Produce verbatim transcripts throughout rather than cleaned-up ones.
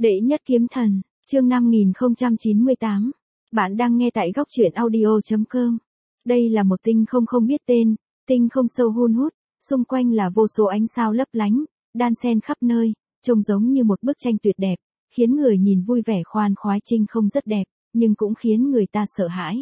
Đệ nhất kiếm thần, chương năm nghìn không trăm chín mươi tám. Bạn đang nghe tại góc truyện audio chấm com. Đây là một tinh không không biết tên, tinh không sâu hun hút, xung quanh là vô số ánh sao lấp lánh, đan xen khắp nơi, trông giống như một bức tranh tuyệt đẹp, khiến người nhìn vui vẻ khoan khoái. Tinh không rất đẹp, nhưng cũng khiến người ta sợ hãi.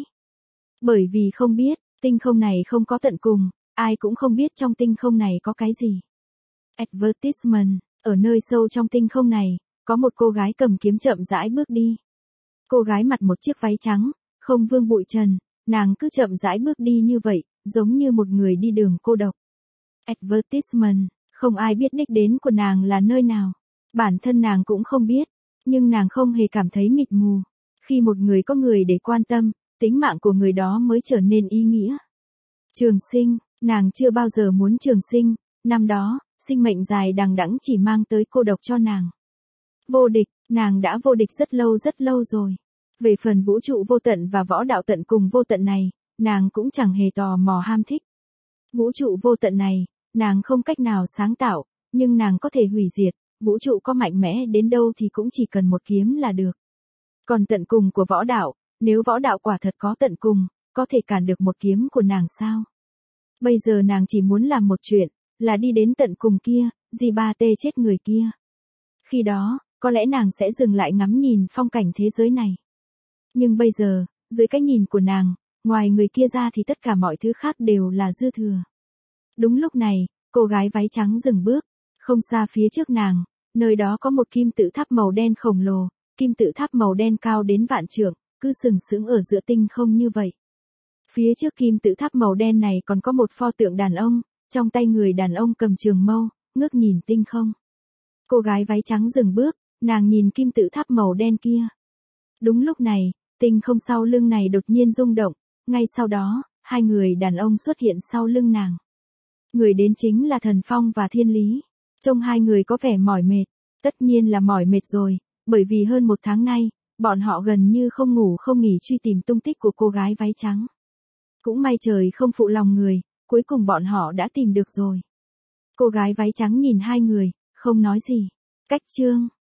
Bởi vì không biết, tinh không này không có tận cùng, ai cũng không biết trong tinh không này có cái gì. Advertisement, ở nơi sâu trong tinh không này, có một cô gái cầm kiếm chậm rãi bước đi. Cô gái mặc một chiếc váy trắng, không vương bụi trần, nàng cứ chậm rãi bước đi như vậy, giống như một người đi đường cô độc. Advertisement, không ai biết đích đến của nàng là nơi nào. Bản thân nàng cũng không biết, nhưng nàng không hề cảm thấy mịt mù. Khi một người có người để quan tâm, tính mạng của người đó mới trở nên ý nghĩa. Trường sinh, nàng chưa bao giờ muốn trường sinh, năm đó, sinh mệnh dài đằng đẵng chỉ mang tới cô độc cho nàng. Vô địch, nàng đã vô địch rất lâu rất lâu rồi. Về phần vũ trụ vô tận và võ đạo tận cùng vô tận này, nàng cũng chẳng hề tò mò ham thích. Vũ trụ vô tận này, nàng không cách nào sáng tạo, nhưng nàng có thể hủy diệt, vũ trụ có mạnh mẽ đến đâu thì cũng chỉ cần một kiếm là được. Còn tận cùng của võ đạo, nếu võ đạo quả thật có tận cùng, có thể cản được một kiếm của nàng sao? Bây giờ nàng chỉ muốn làm một chuyện, là đi đến tận cùng kia, gì ba tê chết người kia. Khi đó, có lẽ nàng sẽ dừng lại ngắm nhìn phong cảnh thế giới này. Nhưng bây giờ, dưới cái nhìn của nàng, ngoài người kia ra thì tất cả mọi thứ khác đều là dư thừa. Đúng lúc này, cô gái váy trắng dừng bước, không xa phía trước nàng, nơi đó có một kim tự tháp màu đen khổng lồ, kim tự tháp màu đen cao đến vạn trượng, cứ sừng sững ở giữa tinh không như vậy. Phía trước kim tự tháp màu đen này còn có một pho tượng đàn ông, trong tay người đàn ông cầm trường mâu, ngước nhìn tinh không. Cô gái váy trắng dừng bước, nàng nhìn kim tự tháp màu đen kia. Đúng lúc này, tinh không sau lưng này đột nhiên rung động, ngay sau đó, hai người đàn ông xuất hiện sau lưng nàng. Người đến chính là Thần Phong và Thiên Lý. Trông hai người có vẻ mỏi mệt, tất nhiên là mỏi mệt rồi, bởi vì hơn một tháng nay, bọn họ gần như không ngủ không nghỉ truy tìm tung tích của cô gái váy trắng. Cũng may trời không phụ lòng người, cuối cùng bọn họ đã tìm được rồi. Cô gái váy trắng nhìn hai người, không nói gì. Cách chương